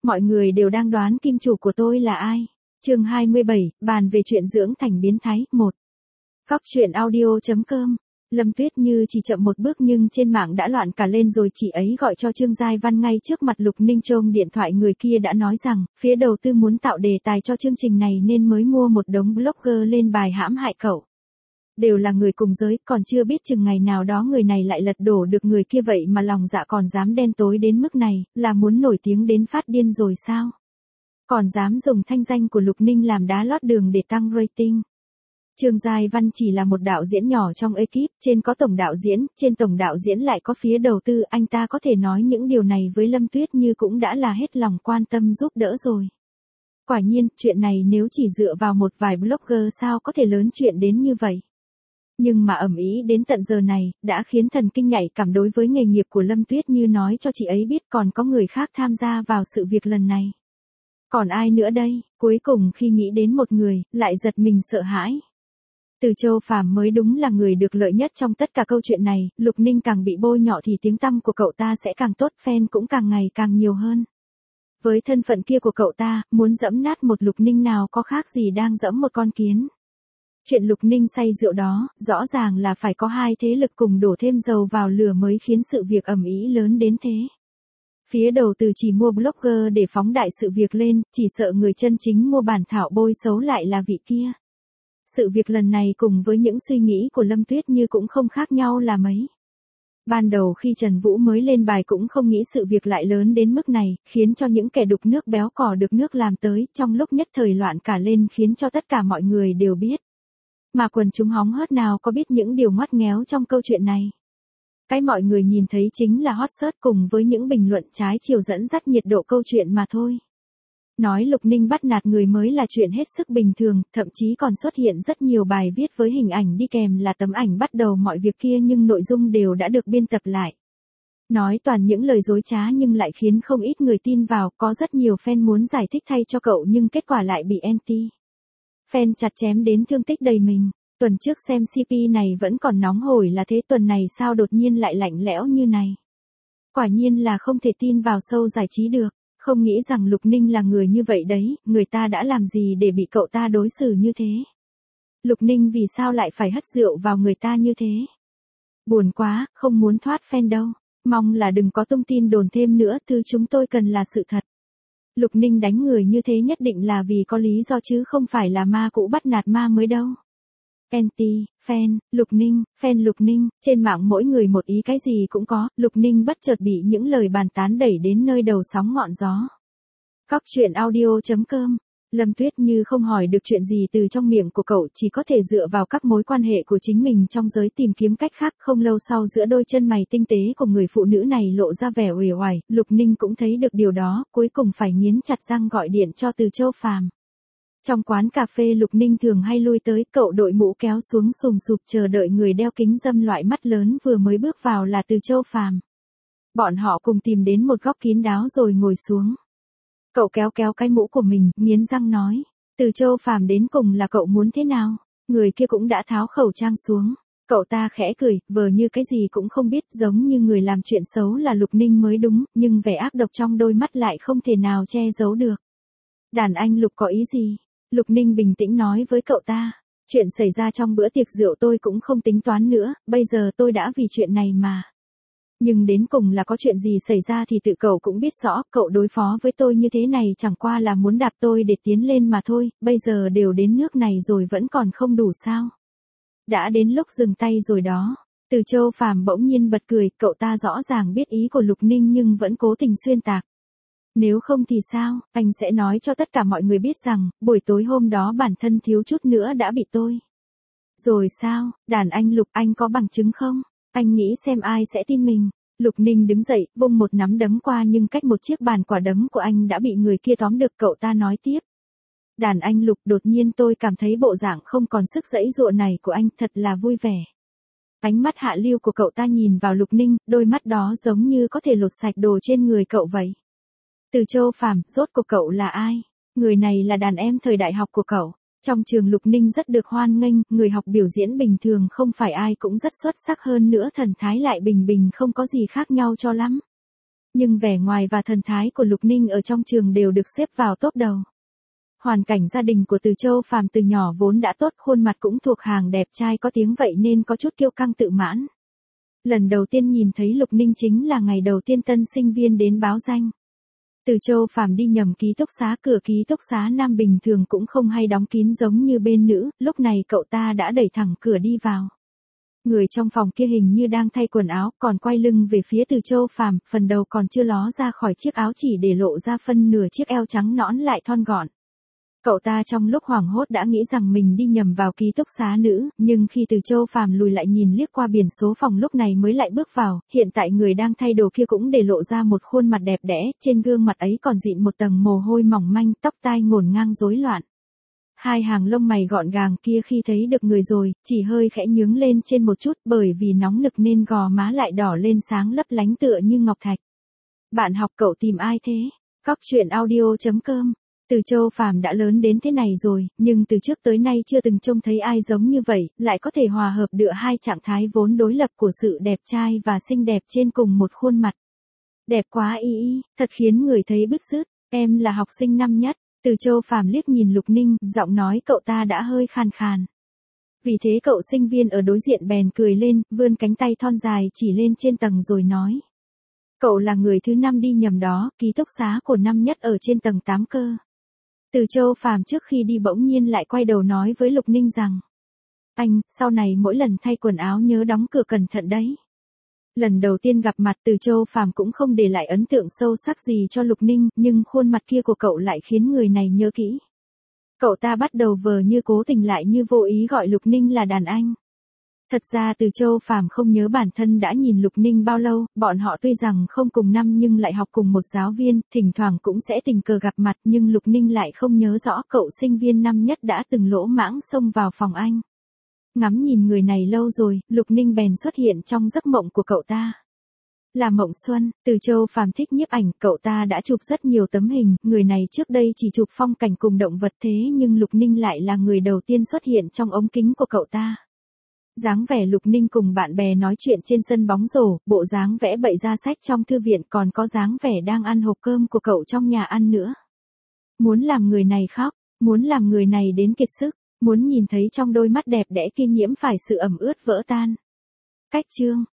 Mọi người đều đang đoán kim chủ của tôi là ai. Chương 27, bàn về chuyện dưỡng thành biến thái, 1. Góc truyện audio.com. Lâm Tuyết Như chỉ chậm một bước nhưng trên mạng đã loạn cả lên rồi, chị ấy gọi cho Trương Giai Văn ngay trước mặt Lục Ninh. Trông điện thoại người kia đã nói rằng, phía đầu tư muốn tạo đề tài cho chương trình này nên mới mua một đống blogger lên bài hãm hại cậu. Đều là người cùng giới, còn chưa biết chừng ngày nào đó người này lại lật đổ được người kia, vậy mà lòng dạ còn dám đen tối đến mức này, là muốn nổi tiếng đến phát điên rồi sao? Còn dám dùng thanh danh của Lục Ninh làm đá lót đường để tăng rating. Trương Giai Văn chỉ là một đạo diễn nhỏ trong ekip, trên có tổng đạo diễn, trên tổng đạo diễn lại có phía đầu tư, anh ta có thể nói những điều này với Lâm Tuyết Như cũng đã là hết lòng quan tâm giúp đỡ rồi. Quả nhiên, chuyện này nếu chỉ dựa vào một vài blogger sao có thể lớn chuyện đến như vậy. Nhưng mà ầm ĩ đến tận giờ này, đã khiến thần kinh nhạy cảm đối với nghề nghiệp của Lâm Tuyết Như nói cho chị ấy biết còn có người khác tham gia vào sự việc lần này. Còn ai nữa đây? Cuối cùng khi nghĩ đến một người, lại giật mình sợ hãi. Từ Châu Phàm mới đúng là người được lợi nhất trong tất cả câu chuyện này, Lục Ninh càng bị bôi nhọ thì tiếng tăm của cậu ta sẽ càng tốt, fan cũng càng ngày càng nhiều hơn. Với thân phận kia của cậu ta, muốn giẫm nát một Lục Ninh nào có khác gì đang giẫm một con kiến. Chuyện Lục Ninh say rượu đó, rõ ràng là phải có hai thế lực cùng đổ thêm dầu vào lửa mới khiến sự việc ầm ĩ lớn đến thế. Phía đầu tư chỉ mua blogger để phóng đại sự việc lên, chỉ sợ người chân chính mua bản thảo bôi xấu lại là vị kia. Sự việc lần này cùng với những suy nghĩ của Lâm Tuyết Như cũng không khác nhau là mấy. Ban đầu khi Trần Vũ mới lên bài cũng không nghĩ sự việc lại lớn đến mức này, khiến cho những kẻ đục nước béo cò được nước làm tới, trong lúc nhất thời loạn cả lên khiến cho tất cả mọi người đều biết. Mà quần chúng hóng hớt nào có biết những điều ngoắt ngéo trong câu chuyện này. Cái mọi người nhìn thấy chính là hot search cùng với những bình luận trái chiều dẫn dắt nhiệt độ câu chuyện mà thôi. Nói Lục Ninh bắt nạt người mới là chuyện hết sức bình thường, thậm chí còn xuất hiện rất nhiều bài viết với hình ảnh đi kèm là tấm ảnh bắt đầu mọi việc kia, nhưng nội dung đều đã được biên tập lại. Nói toàn những lời dối trá nhưng lại khiến không ít người tin vào, có rất nhiều fan muốn giải thích thay cho cậu nhưng kết quả lại bị anti. Fan chặt chém đến thương tích đầy mình. Tuần trước xem CP này vẫn còn nóng hổi là thế, tuần này sao đột nhiên lại lạnh lẽo như này. Quả nhiên là không thể tin vào show giải trí được. Không nghĩ rằng Lục Ninh là người như vậy đấy, người ta đã làm gì để bị cậu ta đối xử như thế. Lục Ninh vì sao lại phải hất rượu vào người ta như thế. Buồn quá, không muốn thoát fan đâu. Mong là đừng có tung tin đồn thêm nữa, thứ chúng tôi cần là sự thật. Lục Ninh đánh người như thế nhất định là vì có lý do chứ không phải là ma cũ bắt nạt ma mới đâu. Anti, fan, Lục Ninh, fan Lục Ninh, trên mạng mỗi người một ý cái gì cũng có, Lục Ninh bất chợt bị những lời bàn tán đẩy đến nơi đầu sóng ngọn gió. Góc truyện audio.com. Lâm Tuyết Như không hỏi được chuyện gì từ trong miệng của cậu, chỉ có thể dựa vào các mối quan hệ của chính mình trong giới tìm kiếm cách khác. Không lâu sau giữa đôi chân mày tinh tế của người phụ nữ này lộ ra vẻ uể oải, Lục Ninh cũng thấy được điều đó, cuối cùng phải nghiến chặt răng gọi điện cho Từ Châu Phàm. Trong quán cà phê Lục Ninh thường hay lui tới, cậu đội mũ kéo xuống sùng sụp chờ đợi người đeo kính râm loại mắt lớn vừa mới bước vào là Từ Châu Phàm. Bọn họ cùng tìm đến một góc kín đáo rồi ngồi xuống. Cậu kéo cái mũ của mình, nghiến răng nói. Từ Châu Phàm, đến cùng là cậu muốn thế nào? Người kia cũng đã tháo khẩu trang xuống. Cậu ta khẽ cười, vờ như cái gì cũng không biết, giống như người làm chuyện xấu là Lục Ninh mới đúng, nhưng vẻ ác độc trong đôi mắt lại không thể nào che giấu được. Đàn anh Lục có ý gì? Lục Ninh bình tĩnh nói với cậu ta. Chuyện xảy ra trong bữa tiệc rượu tôi cũng không tính toán nữa, bây giờ tôi đã vì chuyện này mà. Nhưng đến cùng là có chuyện gì xảy ra thì tự cậu cũng biết rõ, cậu đối phó với tôi như thế này chẳng qua là muốn đạp tôi để tiến lên mà thôi, bây giờ đều đến nước này rồi vẫn còn không đủ sao. Đã đến lúc dừng tay rồi đó. Từ Châu Phàm bỗng nhiên bật cười, cậu ta rõ ràng biết ý của Lục Ninh nhưng vẫn cố tình xuyên tạc. Nếu không thì sao, anh sẽ nói cho tất cả mọi người biết rằng, buổi tối hôm đó bản thân thiếu chút nữa đã bị tôi. Rồi sao, đàn anh Lục, anh có bằng chứng không? Anh nghĩ xem ai sẽ tin mình. Lục Ninh đứng dậy, vung một nắm đấm qua nhưng cách một chiếc bàn quả đấm của anh đã bị người kia tóm được, cậu ta nói tiếp. Đàn anh Lục, đột nhiên tôi cảm thấy bộ dạng không còn sức giãy giụa này của anh thật là vui vẻ. Ánh mắt hạ lưu của cậu ta nhìn vào Lục Ninh, đôi mắt đó giống như có thể lột sạch đồ trên người cậu vậy. Từ Châu Phàm, rốt cuộc cậu là ai? Người này là đàn em thời đại học của cậu. Trong trường Lục Ninh rất được hoan nghênh, người học biểu diễn bình thường không phải ai cũng rất xuất sắc, hơn nữa thần thái lại bình bình không có gì khác nhau cho lắm. Nhưng vẻ ngoài và thần thái của Lục Ninh ở trong trường đều được xếp vào top đầu. Hoàn cảnh gia đình của Từ Châu Phàm từ nhỏ vốn đã tốt, khuôn mặt cũng thuộc hàng đẹp trai có tiếng vậy nên có chút kiêu căng tự mãn. Lần đầu tiên nhìn thấy Lục Ninh chính là ngày đầu tiên tân sinh viên đến báo danh. Từ Châu Phàm đi nhầm ký túc xá, cửa ký túc xá nam bình thường cũng không hay đóng kín giống như bên nữ, lúc này cậu ta đã đẩy thẳng cửa đi vào. Người trong phòng kia hình như đang thay quần áo, còn quay lưng về phía Từ Châu Phàm, phần đầu còn chưa ló ra khỏi chiếc áo chỉ để lộ ra phân nửa chiếc eo trắng nõn lại thon gọn. Cậu ta trong lúc hoảng hốt đã nghĩ rằng mình đi nhầm vào ký túc xá nữ, nhưng khi Từ Châu Phàm lùi lại nhìn liếc qua biển số phòng lúc này mới lại bước vào, hiện tại người đang thay đồ kia cũng để lộ ra một khuôn mặt đẹp đẽ, trên gương mặt ấy còn dịn một tầng mồ hôi mỏng manh, tóc tai ngổn ngang rối loạn. Hai hàng lông mày gọn gàng kia khi thấy được người rồi, chỉ hơi khẽ nhướng lên trên một chút bởi vì nóng nực nên gò má lại đỏ lên sáng lấp lánh tựa như ngọc thạch. Bạn học cậu tìm ai thế? Cóc truyện audio.com. Từ Châu Phàm đã lớn đến thế này rồi, nhưng từ trước tới nay chưa từng trông thấy ai giống như vậy, lại có thể hòa hợp được hai trạng thái vốn đối lập của sự đẹp trai và xinh đẹp trên cùng một khuôn mặt. Đẹp quá y, thật khiến người thấy bứt rứt. Em là học sinh năm nhất. Từ Châu Phàm liếc nhìn Lục Ninh, giọng nói cậu ta đã hơi khàn khàn. Vì thế cậu sinh viên ở đối diện bèn cười lên, vươn cánh tay thon dài chỉ lên trên tầng rồi nói. Cậu là người thứ 5 đi nhầm đó, ký túc xá của năm nhất ở trên tầng 8 cơ. Từ Châu Phàm trước khi đi bỗng nhiên lại quay đầu nói với Lục Ninh rằng. Anh, sau này mỗi lần thay quần áo nhớ đóng cửa cẩn thận đấy. Lần đầu tiên gặp mặt Từ Châu Phàm cũng không để lại ấn tượng sâu sắc gì cho Lục Ninh, nhưng khuôn mặt kia của cậu lại khiến người này nhớ kỹ. Cậu ta bắt đầu vờ như cố tình lại như vô ý gọi Lục Ninh là đàn anh. Thật ra Từ Châu Phàm không nhớ bản thân đã nhìn Lục Ninh bao lâu, bọn họ tuy rằng không cùng năm nhưng lại học cùng một giáo viên, thỉnh thoảng cũng sẽ tình cờ gặp mặt nhưng Lục Ninh lại không nhớ rõ cậu sinh viên năm nhất đã từng lỗ mãng xông vào phòng anh. Ngắm nhìn người này lâu rồi, Lục Ninh bèn xuất hiện trong giấc mộng của cậu ta. Là Mộng Xuân, Từ Châu Phàm thích nhiếp ảnh, cậu ta đã chụp rất nhiều tấm hình, người này trước đây chỉ chụp phong cảnh cùng động vật thế nhưng Lục Ninh lại là người đầu tiên xuất hiện trong ống kính của cậu ta. Dáng vẻ Lục Ninh cùng bạn bè nói chuyện trên sân bóng rổ, bộ dáng vẽ bậy ra sách trong thư viện còn có dáng vẻ đang ăn hộp cơm của cậu trong nhà ăn nữa. Muốn làm người này khóc, muốn làm người này đến kiệt sức. Muốn nhìn thấy trong đôi mắt đẹp đẽ kia nhiễm phải sự ẩm ướt vỡ tan. Cách chương